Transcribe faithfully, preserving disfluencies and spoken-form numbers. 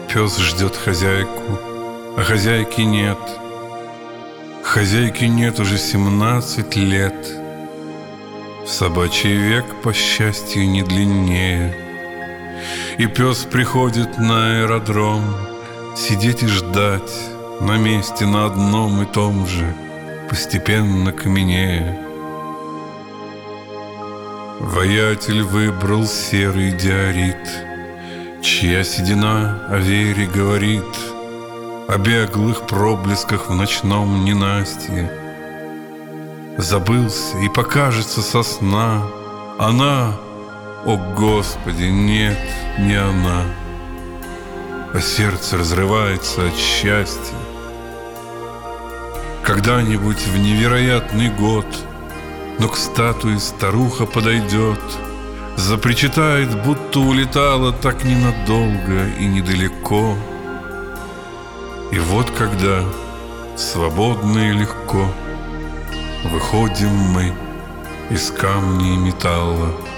пес ждет хозяйку, а хозяйки нет. Хозяйки нет уже семнадцать лет. В собачий век, по счастью, не длиннее. И пес приходит на аэродром сидеть и ждать на месте на одном и том же, постепенно каменея. Воятель выбрал серый диорит, чья седина о вере говорит, о беглых проблесках в ночном ненастье. Забылся и покажется со сна она, о Господи, нет, не она. А сердце разрывается от счастья. Когда-нибудь в невероятный год, но к статуе старуха подойдет, запричитает, будто улетала так ненадолго и недалеко. И вот когда, свободно и легко, выходим мы из камня и металла,